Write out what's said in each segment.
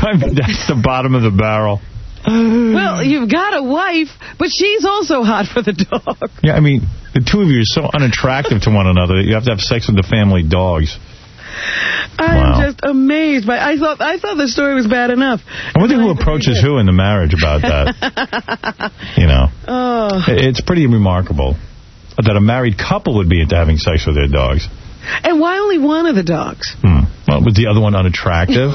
I mean, that's the bottom of the barrel. Well, you've got a wife, but she's also hot for the dog. Yeah, I mean, the two of you are so unattractive to one another that you have to have sex with the family dogs. I'm just amazed. I thought the story was bad enough. I wonder who approaches who in the marriage about that. You know. Oh. It's pretty remarkable that a married couple would be into having sex with their dogs. And why only one of the dogs? Well, was the other one unattractive?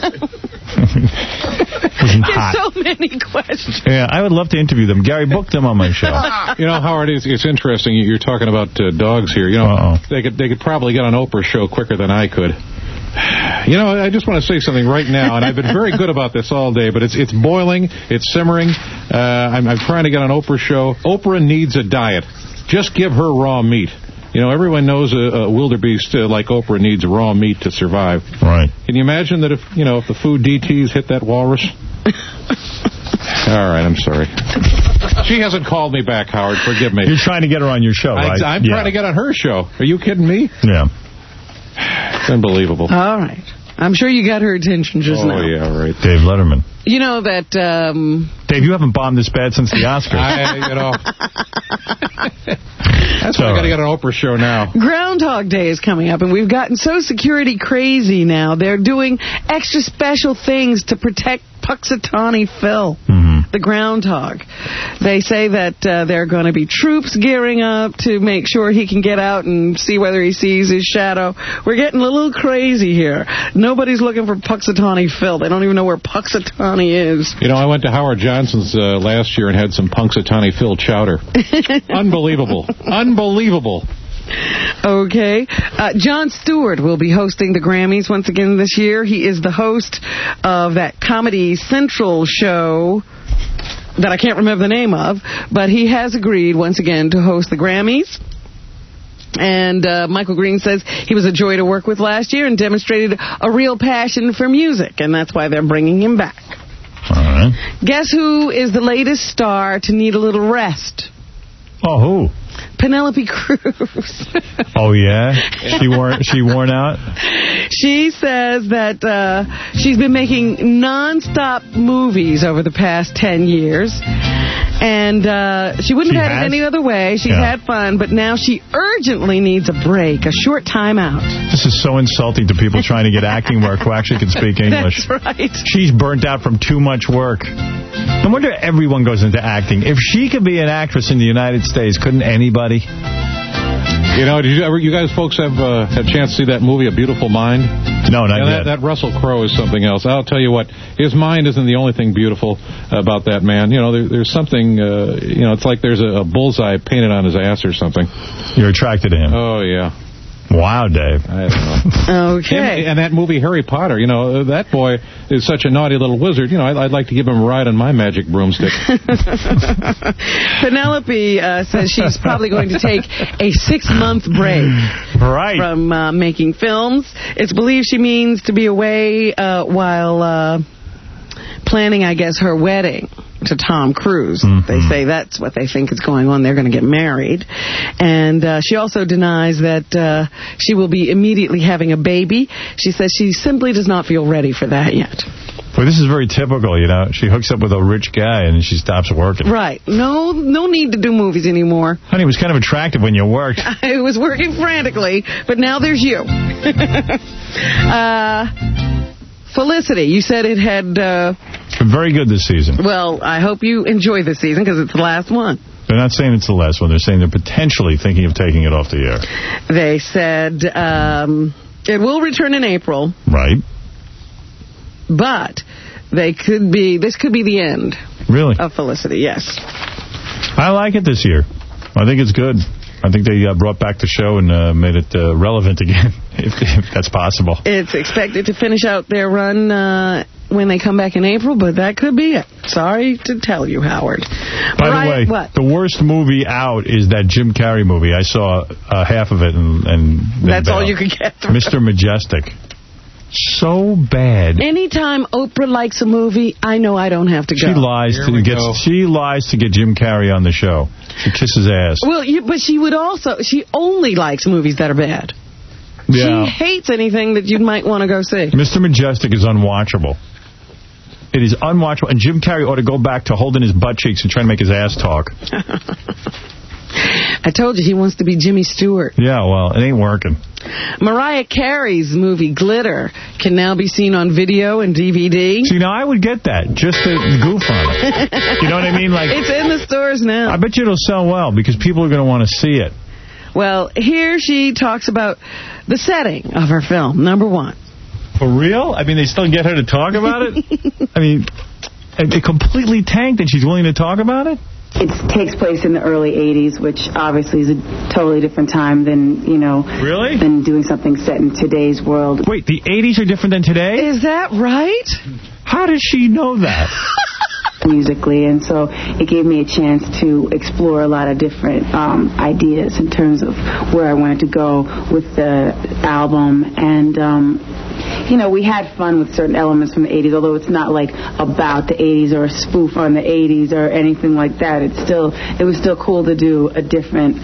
There's so many questions. Yeah, I would love to interview them. Gary, book them on my show. You know, Howard, it's interesting. You're talking about dogs here. You know, they could probably get on Oprah's show quicker than I could. You know, I just want to say something right now, and I've been very good about this all day, but it's boiling, it's simmering. I'm trying to get on Oprah's show. Oprah needs a diet. Just give her raw meat. You know, everyone knows a wildebeest like Oprah needs raw meat to survive. Right. Can you imagine that if the food DTs hit that walrus? All right, I'm sorry. She hasn't called me back, Howard. Forgive me. You're trying to get her on your show, right? I'm trying to get on her show. Are you kidding me? Yeah. It's unbelievable. All right. I'm sure you got her attention just now. Oh, yeah, right. Dave Letterman. You know that... Dave, you haven't bombed this bad since the Oscars. That's why I got to get an Oprah show now. Groundhog Day is coming up, and we've gotten so security crazy now. They're doing extra special things to protect Punxsutawney Phil, the groundhog. They say that there are going to be troops gearing up to make sure he can get out and see whether he sees his shadow. We're getting a little crazy here. Nobody's looking for Punxsutawney Phil. They don't even know where Punxsutawney is. You know, I went to Howard Johnson's last year and had some Punxsutawney Phil chowder. Unbelievable. Unbelievable. Okay. Jon Stewart will be hosting the Grammys once again this year. He is the host of that Comedy Central show that I can't remember the name of, but he has agreed once again to host the Grammys. And Michael Green says he was a joy to work with last year and demonstrated a real passion for music, and that's why they're bringing him back. All right. Guess who is the latest star to need a little rest? Oh, who? Penelope Cruz. Oh, yeah? She worn out? She says that she's been making nonstop movies over the past 10 years. And she wouldn't have had it any other way. She's had fun, but now she urgently needs a break, a short time out. This is so insulting to people trying to get acting work who actually can speak English. That's right. She's burnt out from too much work. No wonder everyone goes into acting. If she could be an actress in the United States, couldn't anybody? You know, did you guys folks have a chance to see that movie, A Beautiful Mind? No, not yet. That Russell Crowe is something else. I'll tell you what, his mind isn't the only thing beautiful about that man. You know, there's something, it's like there's a bullseye painted on his ass or something. You're attracted to him? Oh, yeah. Wow, Dave. I don't know. Okay. And that movie, Harry Potter, that boy is such a naughty little wizard. I'd like to give him a ride on my magic broomstick. Penelope says she's probably going to take a 6-month break from making films. It's believed she means to be away while planning, I guess, her wedding to Tom Cruise. They say that's what they think is going on. They're going to get married. And she also denies that she will be immediately having a baby. She says she simply does not feel ready for that yet. Well, this is very typical, She hooks up with a rich guy and she stops working. Right. No need to do movies anymore. Honey, it was kind of attractive when you worked. I was working frantically, but now there's you. Felicity, you said it had... It's been very good this season. Well, I hope you enjoy this season because it's the last one. They're not saying it's the last one. They're saying they're potentially thinking of taking it off the air. They said it will return in April. Right. But this could be the end. Really? Of Felicity, yes. I like it this year. I think it's good. I think they brought back the show and made it relevant again, if that's possible. It's expected to finish out their run when they come back in April, but that could be it. Sorry to tell you, Howard. By the way, the worst movie out is that Jim Carrey movie. I saw half of it and that's all you could get through. Mr. Majestic. So bad. Anytime Oprah likes a movie, I know I don't have to go. She lies to get Jim Carrey on the show. She kisses ass. Well, but she only likes movies that are bad. Yeah. She hates anything that you might want to go see. Mr. Majestic is unwatchable. It is unwatchable. And Jim Carrey ought to go back to holding his butt cheeks and trying to make his ass talk. I told you he wants to be Jimmy Stewart. Yeah, well, it ain't working. Mariah Carey's movie Glitter can now be seen on video and DVD. See, now I would get that, just to goof on it. You know what I mean? Like, it's in the stores now. I bet you it'll sell well because people are going to want to see it. Well, here she talks about the setting of her film, number one. For real? I mean, they still get her to talk about it? I mean, it completely tanked and she's willing to talk about it? It takes place in the early 80s, which obviously is a totally different time than, Really? Than doing something set in today's world. Wait, the 80s are different than today? Is that right? How does she know that? Musically, and so it gave me a chance to explore a lot of different ideas in terms of where I wanted to go with the album. And we had fun with certain elements from the 80s, although it's not like about the 80s or a spoof on the 80s or anything like that. It was still cool to do a different...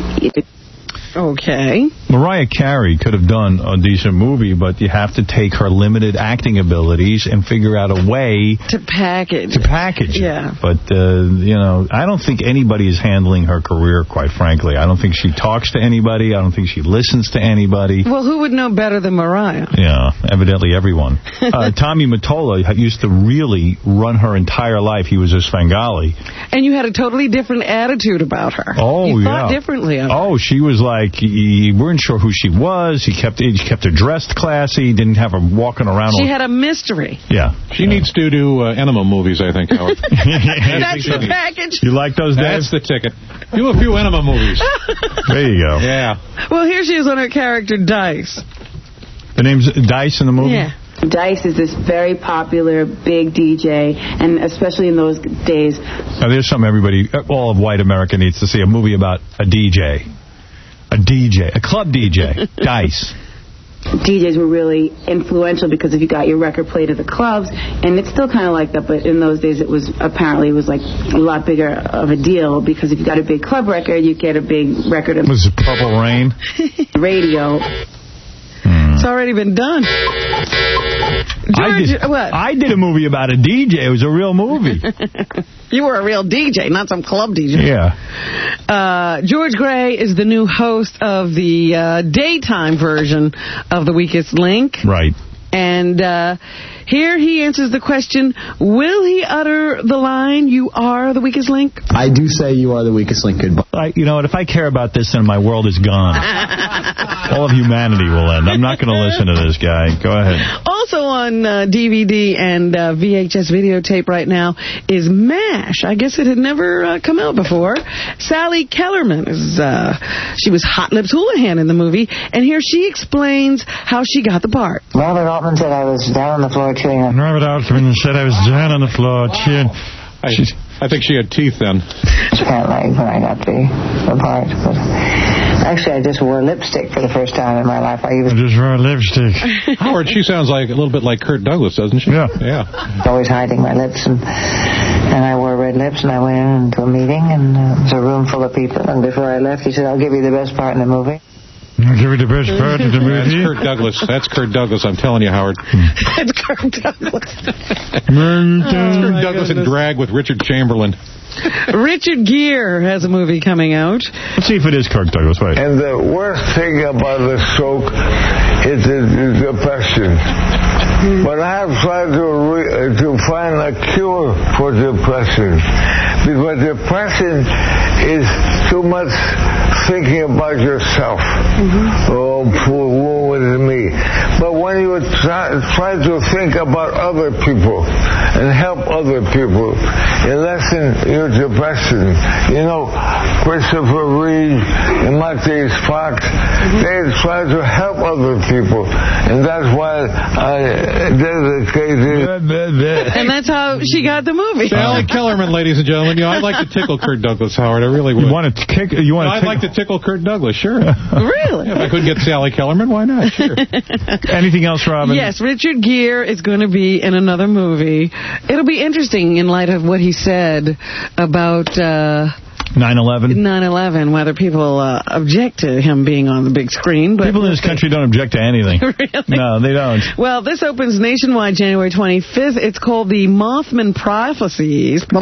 Okay. Mariah Carey could have done a decent movie, but you have to take her limited acting abilities and figure out a way to package it. Yeah. But, I don't think anybody is handling her career, quite frankly. I don't think she talks to anybody. I don't think she listens to anybody. Well, who would know better than Mariah? Yeah, evidently everyone. Tommy Mottola used to really run her entire life. He was a Svengali. And you had a totally different attitude about her. Oh, you thought differently of her. Oh, she was like, you weren't sure who she was. He kept her dressed classy. Didn't have her walking around. She had a mystery. Yeah. She needs to do enema movies, I think, Howard. That's the package. You like those, Dave? That's the ticket. Do a few enema movies. There you go. Yeah. Well, here she is on her character, Dice. The name's Dice in the movie? Yeah. Dice is this very popular, big DJ, and especially in those days. Now, there's something all of white America needs to see, a movie about a DJ. A club DJ, Dice. DJs were really influential because if you got your record played at the clubs, and it's still kind of like that, but in those days it was like a lot bigger of a deal because if you got a big club record, you get a big record of... Was it Purple Rain? Radio. It's already been done. George, what? I did a movie about a DJ. It was a real movie. You were a real DJ, not some club DJ. Yeah. George Gray is the new host of the daytime version of The Weakest Link. Right. And here he answers the question, will he utter the line, "You are the weakest link"? I do say you are the weakest link. Goodbye. You know what? If I care about this, then my world is gone. All of humanity will end. I'm not going to listen to this guy. Go ahead. Also on DVD and VHS videotape right now is MASH. I guess it had never come out before. Sally Kellerman she was Hot Lips Houlihan in the movie, and here she explains how she got the part. Robert Altman said I was down on the floor chewing. Robert Altman said I was down on the floor chewing. I think she had teeth then. Apparently, when I got the part. But actually, I just wore lipstick for the first time in my life. I just wore lipstick. Howard, she sounds like a little bit like Kirk Douglas, doesn't she? Yeah. Always hiding my lips, and I wore red lips, and I went into a meeting, and it was a room full of people. And before I left, he said, "I'll give you the best part in the movie." I'll give you the best part of the movie. That's Kirk Douglas. That's Kirk Douglas. I'm telling you, Howard. That's Kirk Douglas. Kirk Douglas in drag with Richard Chamberlain. Richard Gere has a movie coming out. Let's see if it is Kirk Douglas. Wait. And the worst thing about the stroke is the depression. But I have tried to find a cure for depression. Because depression is too much thinking about yourself. Oh, poor woman me. But when you try to think about other people and help other people, you lessen your depression. You know, Christopher Reeve and Matthew Fox, they try to help other people. And that's why I dedicated. And that's how she got the movie. Sally Kellerman, ladies and gentlemen. I'd like to tickle Kirk Douglas, Howard. I really would. You want to kick? I'd like to tickle Kirk Douglas, sure. Really? If I couldn't get Sally Kellerman, why not? Sure. Anything else, Robin? Yes, Richard Gere is going to be in another movie. It'll be interesting in light of what he said about... 9/11? 9/11, whether people object to him being on the big screen. But people in this country don't object to anything. Really? No, they don't. Well, this opens nationwide January 25th. It's called the Mothman Prophecies.